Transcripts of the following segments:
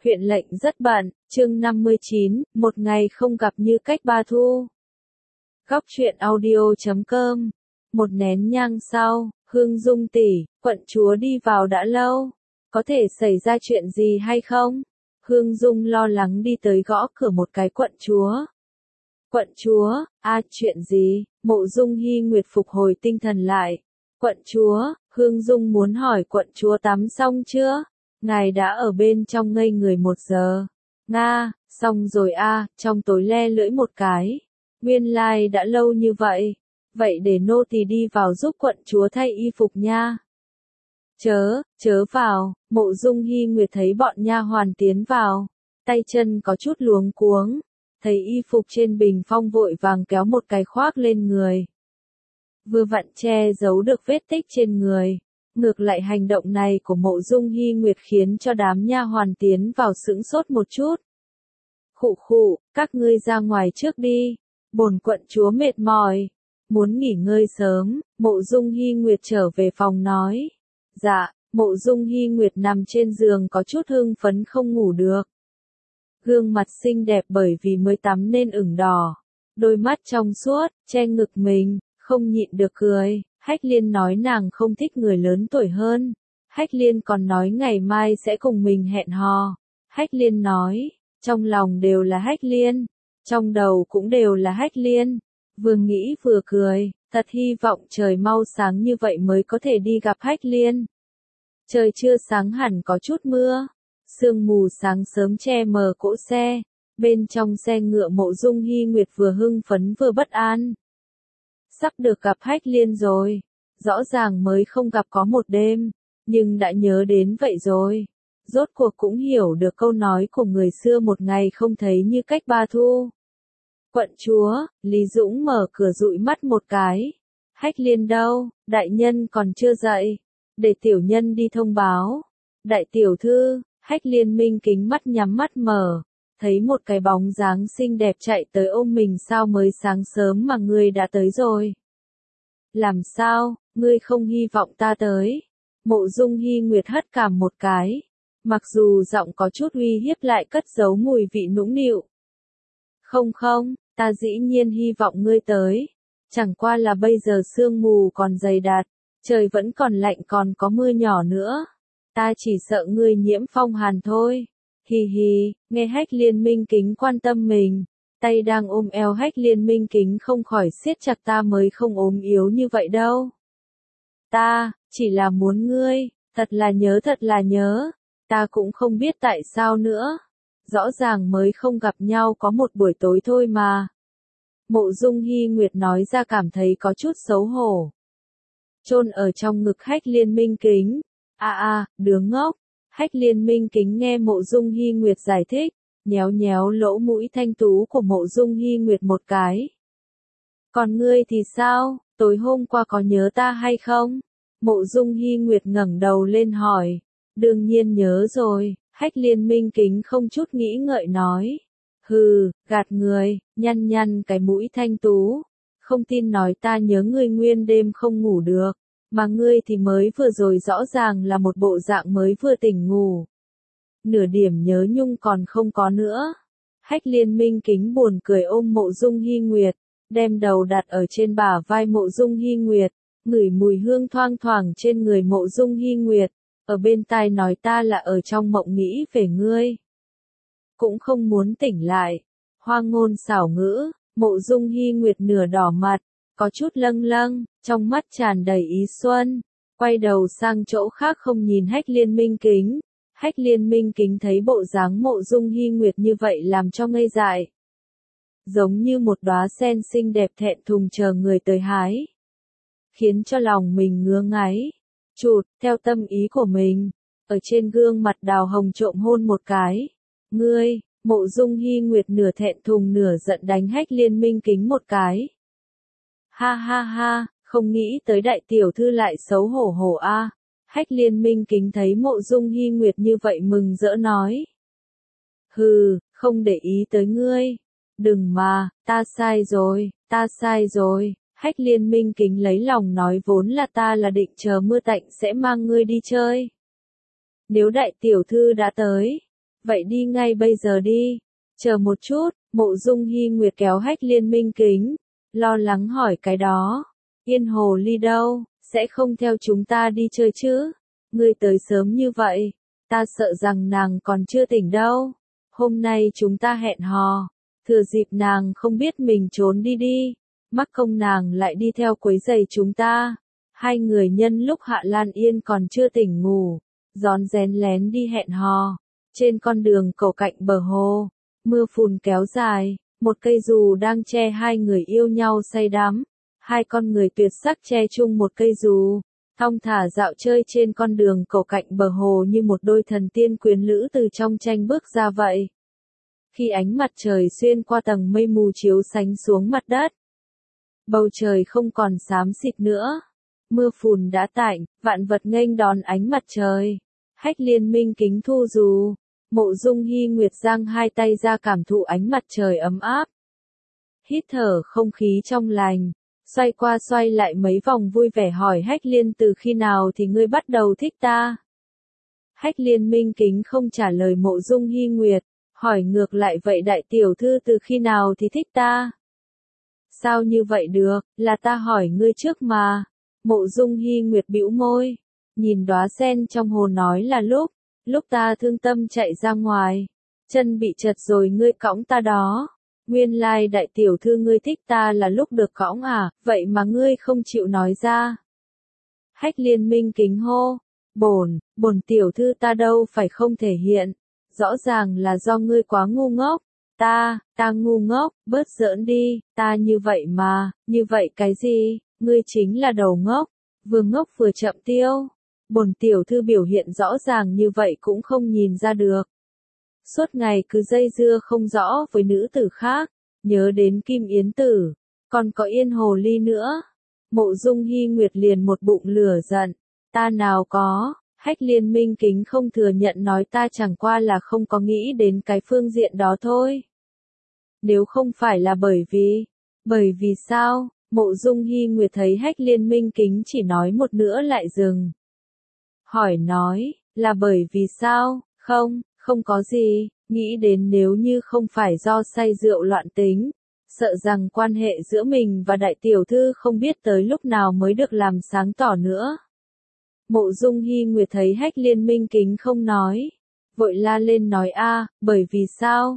Huyện lệnh rất bận, chương 59, một ngày không gặp như cách ba thu. Góc truyện audio.com. Một nén nhang sau, Hương Dung tỷ, quận chúa đi vào đã lâu. Có thể xảy ra chuyện gì hay không? Hương Dung lo lắng đi tới gõ cửa một cái quận chúa. Quận chúa, chuyện gì? Mộ Dung Hi Nguyệt phục hồi tinh thần lại. Quận chúa, Hương Dung muốn hỏi quận chúa tắm xong chưa? Ngài đã ở bên trong ngây người 1 giờ. Nga, xong rồi trong tối le lưỡi một cái. Nguyên lai đã lâu như vậy. Vậy để nô tỳ đi vào giúp quận chúa thay y phục nha. Chớ vào, Mộ Dung Hi Nguyệt thấy bọn nha hoàn tiến vào. Tay chân có chút luống cuống. Thấy y phục trên bình phong vội vàng kéo một cái khoác lên người. Vừa vặn che giấu được vết tích trên người. Ngược lại hành động này của Mộ Dung Hi Nguyệt khiến cho đám nha hoàn tiến vào sững sốt một chút. Khụ, các ngươi ra ngoài trước đi. Bổn quận chúa mệt mỏi, muốn nghỉ ngơi sớm. Mộ Dung Hi Nguyệt trở về phòng nói. Dạ, Mộ Dung Hi Nguyệt nằm trên giường có chút hưng phấn không ngủ được. Gương mặt xinh đẹp bởi vì mới tắm nên ửng đỏ. Đôi mắt trong suốt, che ngực mình, không nhịn được cười. Hách Liên nói nàng không thích người lớn tuổi hơn. Hách Liên còn nói ngày mai sẽ cùng mình hẹn hò. Hách Liên nói, trong lòng đều là Hách Liên, trong đầu cũng đều là Hách Liên. Vừa nghĩ vừa cười, thật hy vọng trời mau sáng như vậy mới có thể đi gặp Hách Liên. Trời chưa sáng hẳn có chút mưa, sương mù sáng sớm che mờ cỗ xe. Bên trong xe ngựa Mộ Dung Hi Nguyệt vừa hưng phấn vừa bất an. Sắp được gặp Hách Liên rồi, rõ ràng mới không gặp có 1 đêm, nhưng đã nhớ đến vậy rồi. Rốt cuộc cũng hiểu được câu nói của người xưa một ngày không thấy như cách ba thu. Quận chúa, Lý Dũng mở cửa dụi mắt một cái. Hách Liên đâu, đại nhân còn chưa dậy, để tiểu nhân đi thông báo. Đại tiểu thư, Hách Liên minh kính mắt nhắm mắt mở. Thấy một cái bóng dáng xinh đẹp chạy tới ôm mình. Sao mới sáng sớm mà ngươi đã tới rồi? Làm sao, ngươi không hy vọng ta tới? Mộ Dung Hi Nguyệt hất cảm một cái. Mặc dù giọng có chút uy hiếp lại cất giấu mùi vị nũng nịu. Không, ta dĩ nhiên hy vọng ngươi tới. Chẳng qua là bây giờ sương mù còn dày đặc, trời vẫn còn lạnh còn có mưa nhỏ nữa. Ta chỉ sợ ngươi nhiễm phong hàn thôi. Hi, nghe Hách Liên minh kính quan tâm mình, tay đang ôm eo Hách Liên minh kính không khỏi siết chặt. Ta mới không ốm yếu như vậy đâu. Ta, chỉ là muốn ngươi, thật là nhớ. Ta cũng không biết tại sao nữa. Rõ ràng mới không gặp nhau có 1 buổi tối thôi mà. Mộ Dung Hi Nguyệt nói ra cảm thấy có chút xấu hổ. Chôn ở trong ngực Hách Liên minh kính. Đứa ngốc. Hách Liên minh kính nghe Mộ Dung Hi Nguyệt giải thích, nhéo lỗ mũi thanh tú của Mộ Dung Hi Nguyệt một cái. Còn ngươi thì sao, tối hôm qua có nhớ ta hay không? Mộ Dung Hi Nguyệt ngẩng đầu lên hỏi. Đương nhiên nhớ rồi, Hách Liên minh kính không chút nghĩ ngợi nói. Hừ, gạt người, nhăn cái mũi thanh tú. Không tin nói ta nhớ ngươi nguyên đêm không ngủ được. Mà ngươi thì mới vừa rồi rõ ràng là một bộ dạng mới vừa tỉnh ngủ. Nửa điểm nhớ nhung còn không có nữa. Hách Liên minh kính buồn cười ôm Mộ Dung Hi Nguyệt, đem đầu đặt ở trên bả vai Mộ Dung Hi Nguyệt, ngửi mùi hương thoang thoảng trên người Mộ Dung Hi Nguyệt, ở bên tai nói ta là ở trong mộng nghĩ về ngươi. Cũng không muốn tỉnh lại. Hoa ngôn xảo ngữ, Mộ Dung Hi Nguyệt nửa đỏ mặt, có chút lâng, trong mắt tràn đầy ý xuân, quay đầu sang chỗ khác không nhìn Hách Liên minh kính. Hách Liên minh kính thấy bộ dáng Mộ Dung Hi Nguyệt như vậy làm cho ngây dại. Giống như một đóa sen xinh đẹp thẹn thùng chờ người tới hái. Khiến cho lòng mình ngứa ngáy. Chụt, theo tâm ý của mình, ở trên gương mặt đào hồng trộm hôn một cái. Ngươi, Mộ Dung Hi Nguyệt nửa thẹn thùng nửa giận đánh Hách Liên minh kính một cái. Ha, không nghĩ tới đại tiểu thư lại xấu hổ Hách Liên minh kính thấy Mộ Dung Hi Nguyệt như vậy mừng rỡ nói. Hừ, không để ý tới ngươi. Đừng mà, ta sai rồi. Hách Liên minh kính lấy lòng nói vốn là ta là định chờ mưa tạnh sẽ mang ngươi đi chơi. Nếu đại tiểu thư đã tới, Vậy đi ngay bây giờ đi. Chờ một chút, Mộ Dung Hy Nguyệt kéo Hách Liên Minh Kính, lo lắng hỏi cái đó. Yên Hồ Ly đâu, sẽ không theo chúng ta đi chơi chứ? Ngươi tới sớm như vậy, ta sợ rằng nàng còn chưa tỉnh đâu. Hôm nay chúng ta hẹn hò, thừa dịp nàng không biết mình trốn đi, mắc công nàng lại đi theo quấy rầy chúng ta. Hai người nhân lúc Hạ Lan Yên còn chưa tỉnh ngủ, rón rén lén đi hẹn hò. Trên con đường cầu cạnh bờ hồ, mưa phùn kéo dài, một cây dù đang che hai người yêu nhau say đắm. Hai con người tuyệt sắc che chung một cây dù, thong thả dạo chơi trên con đường cầu cạnh bờ hồ như một đôi thần tiên quyến lữ từ trong tranh bước ra vậy. Khi ánh mặt trời xuyên qua tầng mây mù chiếu sánh xuống mặt đất, bầu trời không còn xám xịt nữa, mưa phùn đã tạnh, vạn vật nghênh đón ánh mặt trời. Hách Liên Minh Kính thu dù, Mộ Dung Hy Nguyệt giang hai tay ra cảm thụ ánh mặt trời ấm áp, hít thở không khí trong lành, xoay qua xoay lại mấy vòng vui vẻ hỏi Hách Liên từ khi nào thì ngươi bắt đầu thích ta? Hách Liên Minh Kính không trả lời Mộ Dung Hy Nguyệt, hỏi ngược lại vậy đại tiểu thư từ khi nào thì thích ta? Sao như vậy được, là ta hỏi ngươi trước mà. Mộ Dung Hy Nguyệt bĩu môi, nhìn đóa sen trong hồ nói là lúc ta thương tâm chạy ra ngoài, chân bị trật rồi ngươi cõng ta đó. Nguyên lai đại tiểu thư ngươi thích ta là lúc được cõng à, vậy mà ngươi không chịu nói ra. Hách Liên Minh Kính hô, bổn tiểu thư ta đâu phải không thể hiện, rõ ràng là do ngươi quá ngu ngốc. Ta ngu ngốc, bớt giỡn đi, ta như vậy mà, như vậy cái gì, ngươi chính là đầu ngốc, vừa ngốc vừa chậm tiêu. Bổn tiểu thư biểu hiện rõ ràng như vậy cũng không nhìn ra được. Suốt ngày cứ dây dưa không rõ với nữ tử khác, nhớ đến Kim Yến Tử, còn có Yên Hồ Ly nữa. Mộ Dung Hy Nguyệt liền một bụng lửa giận, ta nào có. Hách Liên Minh Kính không thừa nhận nói ta chẳng qua là không có nghĩ đến cái phương diện đó thôi. Nếu không phải là bởi vì sao? Mộ Dung Hy Nguyệt thấy Hách Liên Minh Kính chỉ nói một nữa lại dừng. Hỏi nói, là bởi vì sao? Không có gì, nghĩ đến nếu như không phải do say rượu loạn tính, sợ rằng quan hệ giữa mình và đại tiểu thư không biết tới lúc nào mới được làm sáng tỏ nữa. Mộ Dung Hy Nguyệt thấy Hách Liên Minh Kính không nói, vội la lên nói bởi vì sao?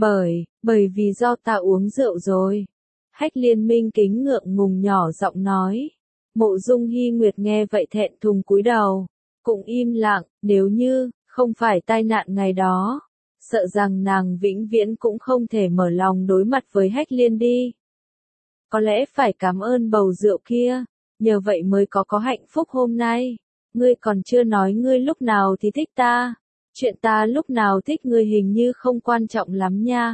Bởi vì do ta uống rượu rồi. Hách Liên Minh Kính ngượng ngùng nhỏ giọng nói. Mộ Dung Hy Nguyệt nghe vậy thẹn thùng cúi đầu, cũng im lặng, nếu như không phải tai nạn ngày đó, sợ rằng nàng vĩnh viễn cũng không thể mở lòng đối mặt với Hách Liên đi. Có lẽ phải cảm ơn bầu rượu kia, nhờ vậy mới có hạnh phúc hôm nay. Ngươi còn chưa nói ngươi lúc nào thì thích ta, chuyện ta lúc nào thích ngươi hình như không quan trọng lắm nha.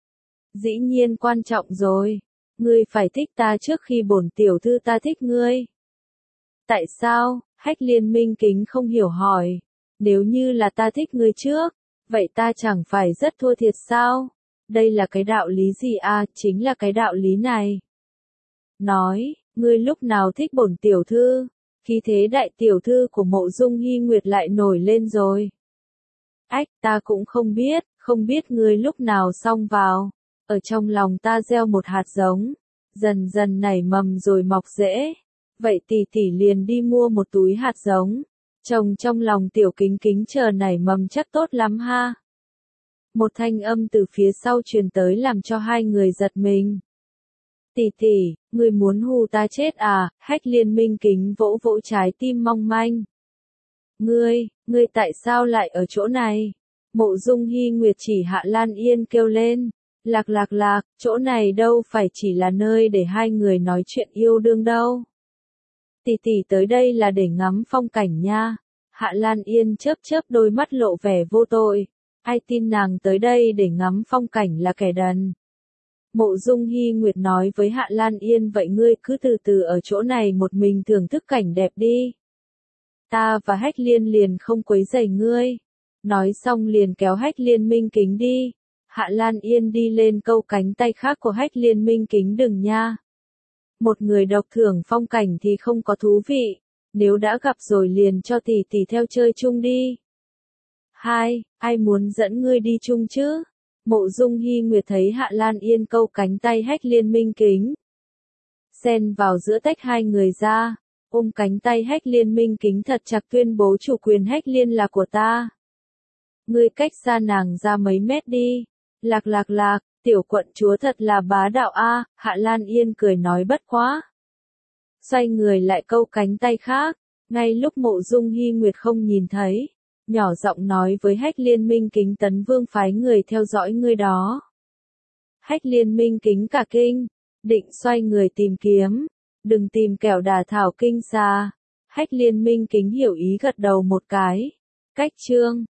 Dĩ nhiên quan trọng rồi, ngươi phải thích ta trước khi bổn tiểu thư ta thích ngươi. Tại sao? Hách Liên Minh Kính không hiểu hỏi. Nếu như là ta thích ngươi trước, vậy ta chẳng phải rất thua thiệt sao? Đây là cái đạo lý gì chính là cái đạo lý này. Nói, ngươi lúc nào thích bổn tiểu thư? Khi thế đại tiểu thư của Mộ Dung Hy Nguyệt lại nổi lên rồi. Ta cũng không biết ngươi lúc nào xông vào. Ở trong lòng ta gieo một hạt giống, dần dần nảy mầm rồi mọc rễ. Vậy tỷ tỷ liền đi mua một túi hạt giống, trồng trong lòng tiểu Kính Kính chờ nảy mầm chắc tốt lắm ha. Một thanh âm từ phía sau truyền tới làm cho hai người giật mình. Tỷ, ngươi muốn hù ta chết à? Hách Liên Minh Kính vỗ vỗ trái tim mong manh. Ngươi tại sao lại ở chỗ này? Mộ Dung Hy Nguyệt chỉ Hạ Lan Yên kêu lên. Lạc, chỗ này đâu phải chỉ là nơi để hai người nói chuyện yêu đương đâu. Tỷ tới đây là để ngắm phong cảnh nha. Hạ Lan Yên chớp đôi mắt lộ vẻ vô tội. Ai tin nàng tới đây để ngắm phong cảnh là kẻ đần. Mộ Dung Hy Nguyệt nói với Hạ Lan Yên vậy ngươi cứ từ từ ở chỗ này một mình thưởng thức cảnh đẹp đi. Ta và Hách Liên liền không quấy rầy ngươi. Nói xong liền kéo Hách Liên Minh Kính đi. Hạ Lan Yên đi lên câu cánh tay khác của Hách Liên Minh Kính đừng nha. Một người độc thưởng phong cảnh thì không có thú vị. Nếu đã gặp rồi liền cho tỷ theo chơi chung đi. Hai, ai muốn dẫn ngươi đi chung chứ? Mộ Dung Hy Nguyệt thấy Hạ Lan Yên câu cánh tay Hách Liên Minh Kính. Xen vào giữa tách hai người ra, ôm cánh tay Hách Liên Minh Kính thật chặt tuyên bố chủ quyền Hách Liên là của ta. Ngươi cách xa nàng ra mấy mét đi. Lạc lạc lạc, tiểu quận chúa thật là bá đạo a. Hạ Lan Yên cười nói bất quá. Xoay người lại câu cánh tay khác, ngay lúc Mộ Dung Hy Nguyệt không nhìn thấy, nhỏ giọng nói với Hách Liên Minh Kính Tấn Vương phái người theo dõi ngươi đó. Hách Liên Minh Kính cả kinh, định xoay người tìm kiếm, đừng tìm kẻo đả thảo kinh xa. Hách Liên Minh Kính hiểu ý gật đầu một cái. Cách chương